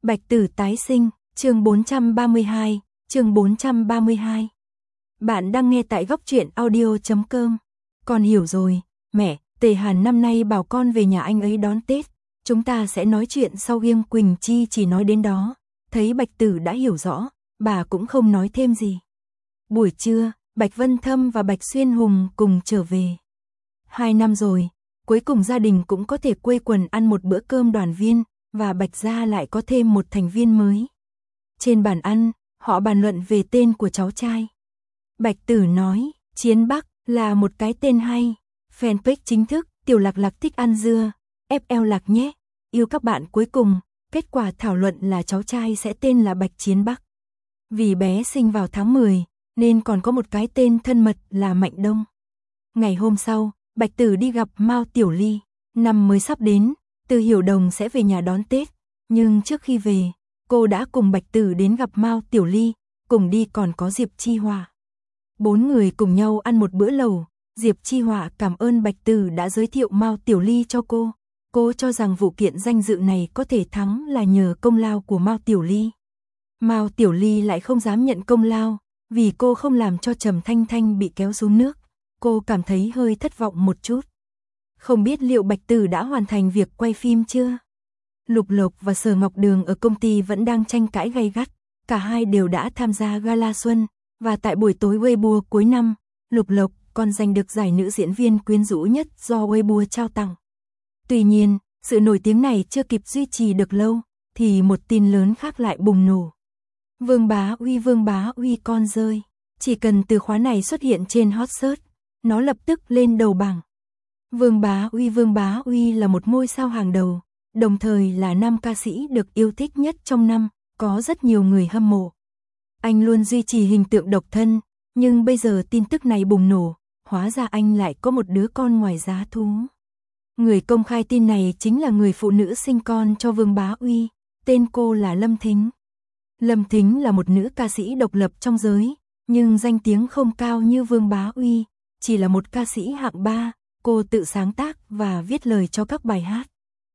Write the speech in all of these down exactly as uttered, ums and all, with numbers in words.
Bạch Tử tái sinh, chương bốn trăm ba mươi hai, chương bốn trăm ba mươi hai. Bạn đang nghe tại góc truyện audio chấm com. Con hiểu rồi, mẹ, Tề Hàn năm nay bảo con về nhà anh ấy đón Tết, chúng ta sẽ nói chuyện sau. Yêm Quỳnh Chi chỉ nói đến đó, thấy Bạch Tử đã hiểu rõ, bà cũng không nói thêm gì. Buổi trưa, Bạch Vân Thâm và Bạch Xuyên Hùng cùng trở về. Hai năm rồi, cuối cùng gia đình cũng có thể quây quần ăn một bữa cơm đoàn viên, và Bạch gia lại có thêm một thành viên mới. Trên bàn ăn, họ bàn luận về tên của cháu trai. Bạch Tử nói, Chiến Bắc là một cái tên hay. Fanpage chính thức, Tiểu Lạc Lạc thích ăn dưa, ép lờ Lạc nhé, yêu các bạn. Cuối cùng, kết quả thảo luận là cháu trai sẽ tên là Bạch Chiến Bắc. Vì bé sinh vào tháng mười, nên còn có một cái tên thân mật là Mạnh Đông. Ngày hôm sau, Bạch Tử đi gặp Mao Tiểu Ly. Năm mới sắp đến, Từ Hiểu Đồng sẽ về nhà đón Tết, nhưng trước khi về, cô đã cùng Bạch Tử đến gặp Mao Tiểu Ly, cùng đi còn có Diệp Chi Họa. Bốn người cùng nhau ăn một bữa lẩu. Diệp Chi Họa cảm ơn Bạch Tử đã giới thiệu Mao Tiểu Ly cho cô. Cô cho rằng vụ kiện danh dự này có thể thắng là nhờ công lao của Mao Tiểu Ly. Mao Tiểu Ly lại không dám nhận công lao, vì cô không làm cho Trầm Thanh Thanh bị kéo xuống nước. Cô cảm thấy hơi thất vọng một chút. Không biết liệu Bạch Tử đã hoàn thành việc quay phim chưa? Lục Lộc và Sở Ngọc Đường ở công ty vẫn đang tranh cãi gay gắt. Cả hai đều đã tham gia gala xuân, và tại buổi tối Weibo cuối năm, Lục Lộc còn giành được giải nữ diễn viên quyến rũ nhất do Weibo trao tặng. Tuy nhiên, sự nổi tiếng này chưa kịp duy trì được lâu, thì một tin lớn khác lại bùng nổ. Vương Bá Uy Vương Bá Uy con rơi. Chỉ cần từ khóa này xuất hiện trên hot search, nó lập tức lên đầu bảng. Vương Bá Uy Vương Bá Uy là một ngôi sao hàng đầu, đồng thời là nam ca sĩ được yêu thích nhất trong năm, có rất nhiều người hâm mộ. Anh luôn duy trì hình tượng độc thân, nhưng bây giờ tin tức này bùng nổ, hóa ra anh lại có một đứa con ngoài giá thú. Người công khai tin này chính là người phụ nữ sinh con cho Vương Bá Uy, tên cô là Lâm Thính. Lâm Thính là một nữ ca sĩ độc lập trong giới, nhưng danh tiếng không cao như Vương Bá Uy, chỉ là một ca sĩ hạng ba, cô tự sáng tác và viết lời cho các bài hát.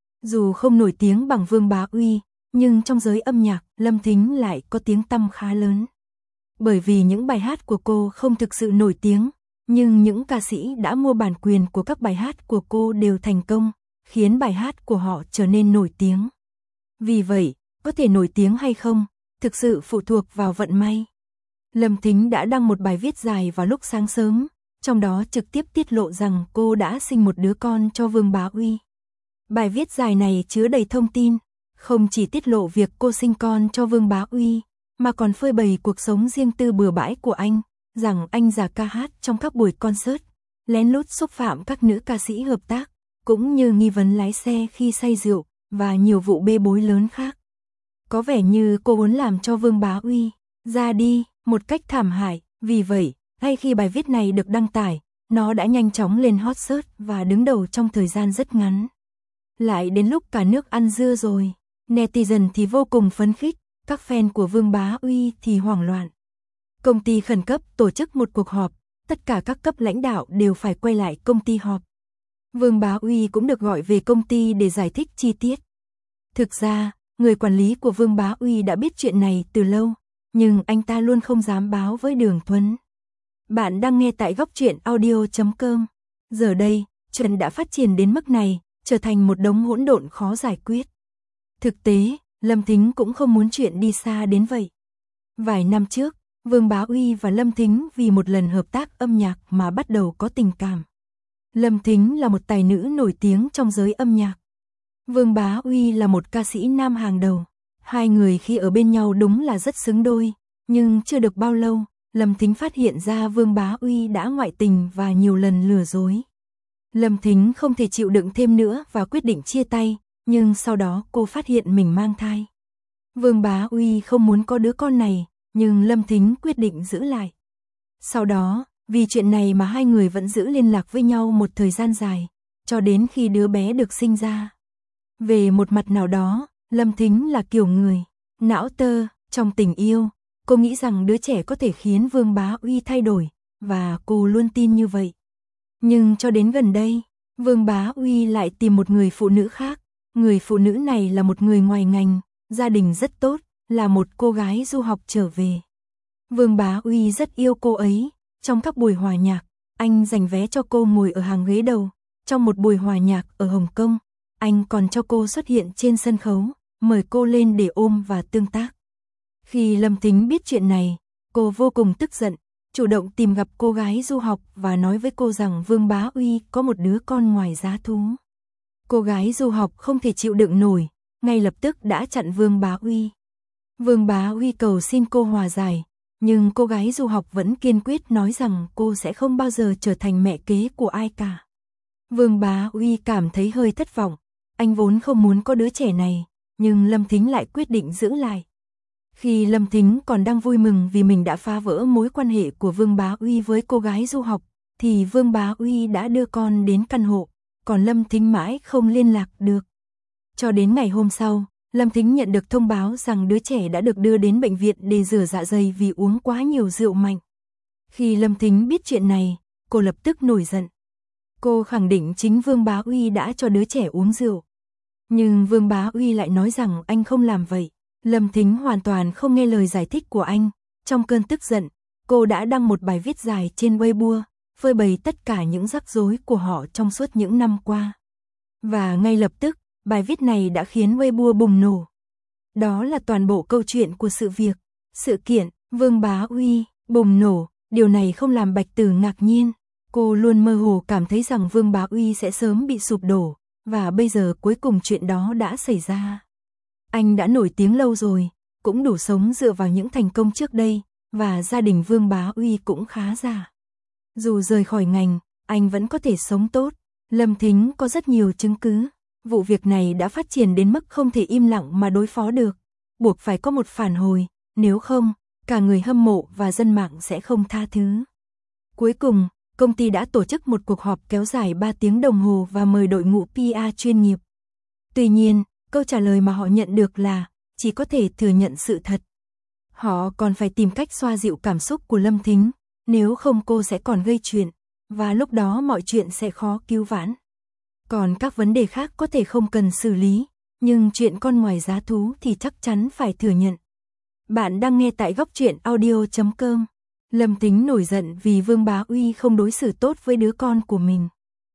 Dù không nổi tiếng bằng Vương Bá Uy, nhưng trong giới âm nhạc, Lâm Thính lại có tiếng tăm khá lớn. Bởi vì những bài hát của cô không thực sự nổi tiếng, nhưng những ca sĩ đã mua bản quyền của các bài hát của cô đều thành công, khiến bài hát của họ trở nên nổi tiếng. Vì vậy, có thể nổi tiếng hay không, thực sự phụ thuộc vào vận may. Lâm Thính đã đăng một bài viết dài vào lúc sáng sớm, trong đó trực tiếp tiết lộ rằng cô đã sinh một đứa con cho Vương Bá Uy. Bài viết dài này chứa đầy thông tin, không chỉ tiết lộ việc cô sinh con cho Vương Bá Uy, mà còn phơi bày cuộc sống riêng tư bừa bãi của anh, rằng anh già ca hát trong các buổi concert, lén lút xúc phạm các nữ ca sĩ hợp tác, cũng như nghi vấn lái xe khi say rượu, và nhiều vụ bê bối lớn khác. Có vẻ như cô muốn làm cho Vương Bá Uy ra đi một cách thảm hại, vì vậy, ngay khi bài viết này được đăng tải, nó đã nhanh chóng lên hot search và đứng đầu trong thời gian rất ngắn. Lại đến lúc cả nước ăn dưa rồi, netizen thì vô cùng phấn khích, các fan của Vương Bá Uy thì hoảng loạn. Công ty khẩn cấp tổ chức một cuộc họp, tất cả các cấp lãnh đạo đều phải quay lại công ty họp. Vương Bá Uy cũng được gọi về công ty để giải thích chi tiết. Thực ra, người quản lý của Vương Bá Uy đã biết chuyện này từ lâu, nhưng anh ta luôn không dám báo với Đường Thuấn. Bạn đang nghe tại góc truyện audio chấm com. Giờ đây, chuyện đã phát triển đến mức này, trở thành một đống hỗn độn khó giải quyết. Thực tế, Lâm Thính cũng không muốn chuyện đi xa đến vậy. Vài năm trước, Vương Bá Uy và Lâm Thính vì một lần hợp tác âm nhạc mà bắt đầu có tình cảm. Lâm Thính là một tài nữ nổi tiếng trong giới âm nhạc. Vương Bá Uy là một ca sĩ nam hàng đầu. Hai người khi ở bên nhau đúng là rất xứng đôi, nhưng chưa được bao lâu, Lâm Thính phát hiện ra Vương Bá Uy đã ngoại tình và nhiều lần lừa dối. Lâm Thính không thể chịu đựng thêm nữa và quyết định chia tay, nhưng sau đó cô phát hiện mình mang thai. Vương Bá Uy không muốn có đứa con này, nhưng Lâm Thính quyết định giữ lại. Sau đó, vì chuyện này mà hai người vẫn giữ liên lạc với nhau một thời gian dài, cho đến khi đứa bé được sinh ra. Về một mặt nào đó, Lâm Thính là kiểu người não tơ, trong tình yêu, cô nghĩ rằng đứa trẻ có thể khiến Vương Bá Uy thay đổi, và cô luôn tin như vậy. Nhưng cho đến gần đây, Vương Bá Uy lại tìm một người phụ nữ khác, người phụ nữ này là một người ngoài ngành, gia đình rất tốt, là một cô gái du học trở về. Vương Bá Uy rất yêu cô ấy, trong các buổi hòa nhạc, anh dành vé cho cô ngồi ở hàng ghế đầu. Trong một buổi hòa nhạc ở Hồng Kông, anh còn cho cô xuất hiện trên sân khấu, mời cô lên để ôm và tương tác. Khi Lâm Thính biết chuyện này, cô vô cùng tức giận, chủ động tìm gặp cô gái du học và nói với cô rằng Vương Bá Uy có một đứa con ngoài giá thú. Cô gái du học không thể chịu đựng nổi, ngay lập tức đã chặn Vương Bá Uy. Vương Bá Uy cầu xin cô hòa giải, nhưng cô gái du học vẫn kiên quyết nói rằng cô sẽ không bao giờ trở thành mẹ kế của ai cả. Vương Bá Uy cảm thấy hơi thất vọng, anh vốn không muốn có đứa trẻ này, nhưng Lâm Thính lại quyết định giữ lại. Khi Lâm Thính còn đang vui mừng vì mình đã phá vỡ mối quan hệ của Vương Bá Uy với cô gái du học, thì Vương Bá Uy đã đưa con đến căn hộ, còn Lâm Thính mãi không liên lạc được. Cho đến ngày hôm sau, Lâm Thính nhận được thông báo rằng đứa trẻ đã được đưa đến bệnh viện để rửa dạ dày vì uống quá nhiều rượu mạnh. Khi Lâm Thính biết chuyện này, cô lập tức nổi giận. Cô khẳng định chính Vương Bá Uy đã cho đứa trẻ uống rượu. Nhưng Vương Bá Uy lại nói rằng anh không làm vậy. Lâm Thính hoàn toàn không nghe lời giải thích của anh. Trong cơn tức giận, cô đã đăng một bài viết dài trên Weibo, phơi bày tất cả những rắc rối của họ trong suốt những năm qua. Và ngay lập tức, bài viết này đã khiến Weibo bùng nổ. Đó là toàn bộ câu chuyện của sự việc. Sự kiện Vương Bá Uy bùng nổ, điều này không làm Bạch Tử ngạc nhiên. Cô luôn mơ hồ cảm thấy rằng Vương Bá Uy sẽ sớm bị sụp đổ, và bây giờ cuối cùng chuyện đó đã xảy ra. Anh đã nổi tiếng lâu rồi, cũng đủ sống dựa vào những thành công trước đây, và gia đình Vương Bá Uy cũng khá giả. Dù rời khỏi ngành, anh vẫn có thể sống tốt. Lâm Thính có rất nhiều chứng cứ. Vụ việc này đã phát triển đến mức không thể im lặng mà đối phó được, buộc phải có một phản hồi, nếu không, cả người hâm mộ và dân mạng sẽ không tha thứ. Cuối cùng, công ty đã tổ chức một cuộc họp kéo dài ba tiếng đồng hồ và mời đội ngũ pê e chuyên nghiệp. Tuy nhiên, câu trả lời mà họ nhận được là chỉ có thể thừa nhận sự thật. Họ còn phải tìm cách xoa dịu cảm xúc của Lâm Thính, nếu không cô sẽ còn gây chuyện, và lúc đó mọi chuyện sẽ khó cứu vãn. Còn các vấn đề khác có thể không cần xử lý, nhưng chuyện con ngoài giá thú thì chắc chắn phải thừa nhận. Bạn đang nghe tại góc truyện audio chấm com. Lâm Thính nổi giận vì Vương Bá Uy không đối xử tốt với đứa con của mình.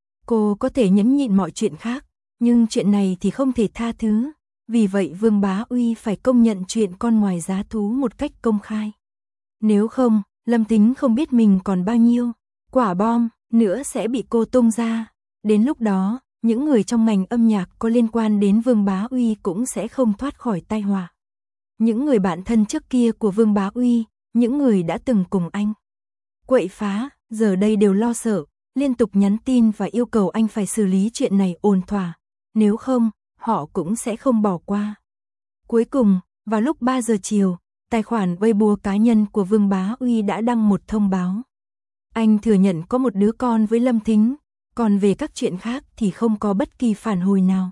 Cô có thể nhẫn nhịn mọi chuyện khác, nhưng chuyện này thì không thể tha thứ. Vì vậy Vương Bá Uy phải công nhận chuyện con ngoài giá thú một cách công khai. Nếu không, Lâm Thính không biết mình còn bao nhiêu quả bom nữa sẽ bị cô tung ra. Đến lúc đó, những người trong ngành âm nhạc có liên quan đến Vương Bá Uy cũng sẽ không thoát khỏi tai họa. Những người bạn thân trước kia của Vương Bá Uy, những người đã từng cùng anh quậy phá, giờ đây đều lo sợ, liên tục nhắn tin và yêu cầu anh phải xử lý chuyện này ổn thỏa. Nếu không, họ cũng sẽ không bỏ qua. Cuối cùng, vào lúc ba giờ chiều, tài khoản Weibo cá nhân của Vương Bá Uy đã đăng một thông báo. Anh thừa nhận có một đứa con với Lâm Thính, còn về các chuyện khác thì không có bất kỳ phản hồi nào.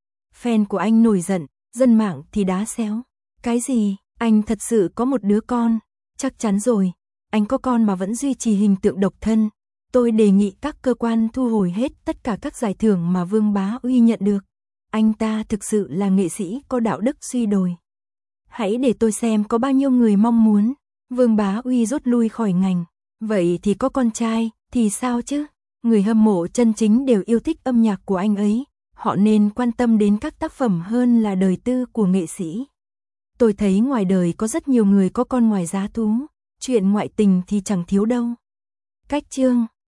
Fan của anh nổi giận, dân mạng thì đá xéo. Cái gì? Anh thật sự có một đứa con? Chắc chắn rồi, anh có con mà vẫn duy trì hình tượng độc thân. Tôi đề nghị các cơ quan thu hồi hết tất cả các giải thưởng mà Vương Bá Uy nhận được. Anh ta thực sự là nghệ sĩ có đạo đức suy đồi. Hãy để tôi xem có bao nhiêu người mong muốn Vương Bá Uy rút lui khỏi ngành. Vậy thì có con trai, thì sao chứ? Người hâm mộ chân chính đều yêu thích âm nhạc của anh ấy. Họ nên quan tâm đến các tác phẩm hơn là đời tư của nghệ sĩ. Tôi thấy ngoài đời có rất nhiều người có con ngoài giá thú. Chuyện ngoại tình thì chẳng thiếu đâu. Cách chương